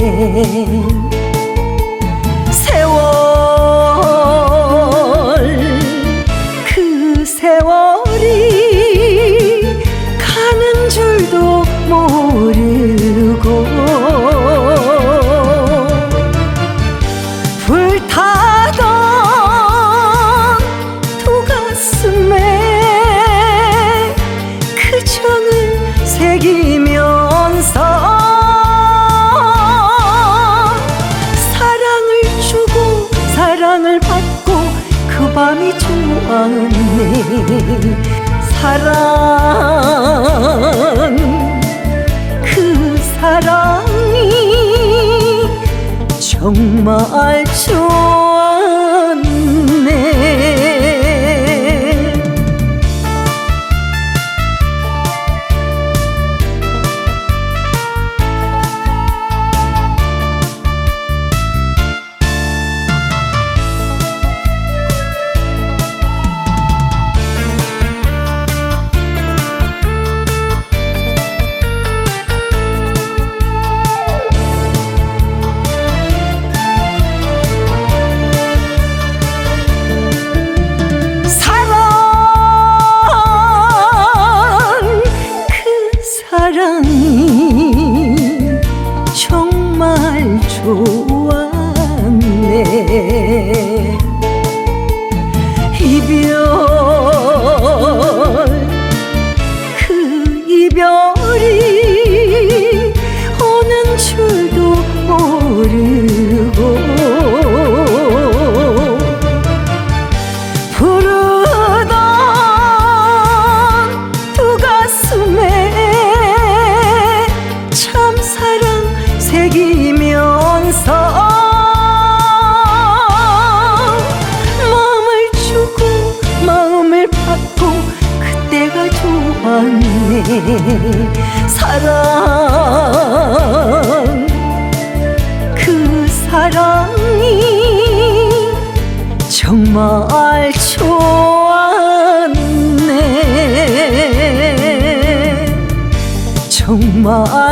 세월 그 세월이 가는 줄도 모르고 불타던 두 가슴에 그 정을 새기면서 사랑을 주고 사랑을 받고 그 밤이 좋았네. 사랑 그 사랑이 정말 좋았네. 사랑이 정말 좋았네. 이별 그 이별이 오는 줄도 모르고 부르던 두 가슴에 새기면서 마음을 주고 마음을 받고 그때가 좋았네. 사랑 그 사랑이 정말 좋았네. 정말